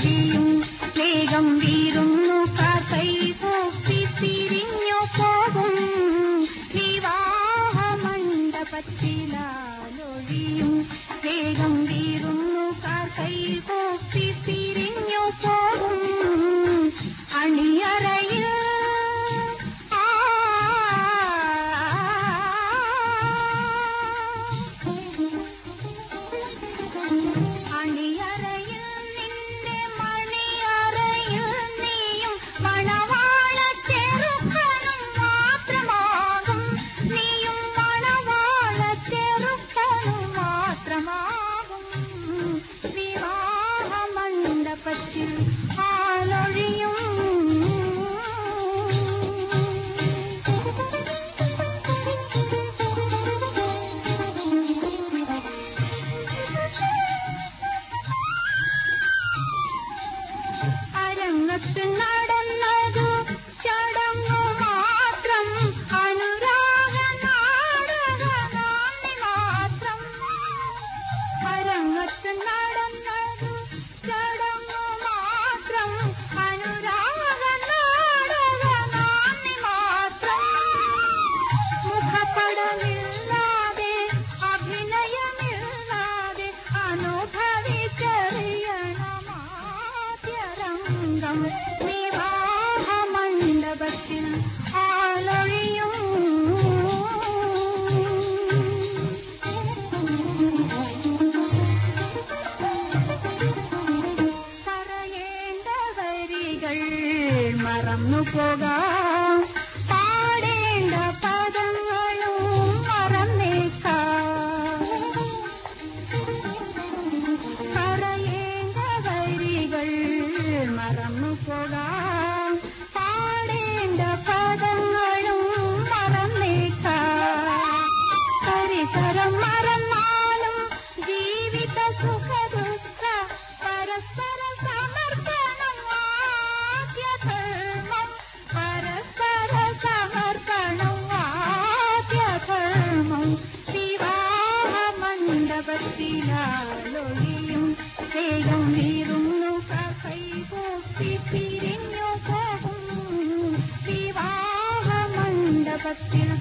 ആലൊഴിയും വേഗം വീരുന്നു കൈകൂപ്പി പിരിഞ്ഞു പോകും വിവാഹ മണ്ഡപത്തിലാലൊഴിയും വേഗം വീരുന്നു കൈകൂപ്പി പിരിഞ്ഞു പോകും അണിയറയിൽ നടന്നതു ചടങ്ങു മാത്രം അനുരാഗ നാടക നാന്ദി മാത്രം അരങ്ങത്ത് നടന്നതു ചടങ്ങു മാത്രം അനുരാഗ നാടക നാന്ദി മാത്രം മുഖപടമില്ലാതെ അഭിനയമില്ലാതെ അനുഭവിച്ചറിയണമാദ്യരംഗം വിവാഹ മണ്ഡപത്തിൽ ആലൊഴിയും പറയേണ്ട വരികൾ മറന്നു പോകാം പാടേണ്ട പദങ്ങളും മറന്നേക്കാം പറയേണ്ട വരികൾ മറന്നു പോകാം പാടേണ്ട പദങ്ങളും മറന്നേക്കാം പരിസരം മറന്നാലും ജീവിത സുഖദുഃഖ പരസ്പര സമർപ്പണം ആദ്യധർമ്മം പരസ്പര സമർപ്പണം ആദ്യധർമ്മം വിവാഹ മണ്ഡപത്തിലാലൊഴിയും വേഗം വീരുന്നു കൈകൂപ്പി പിരിഞ്ഞു പോകും വിവാഹ മണ്ഡപത്തിൽ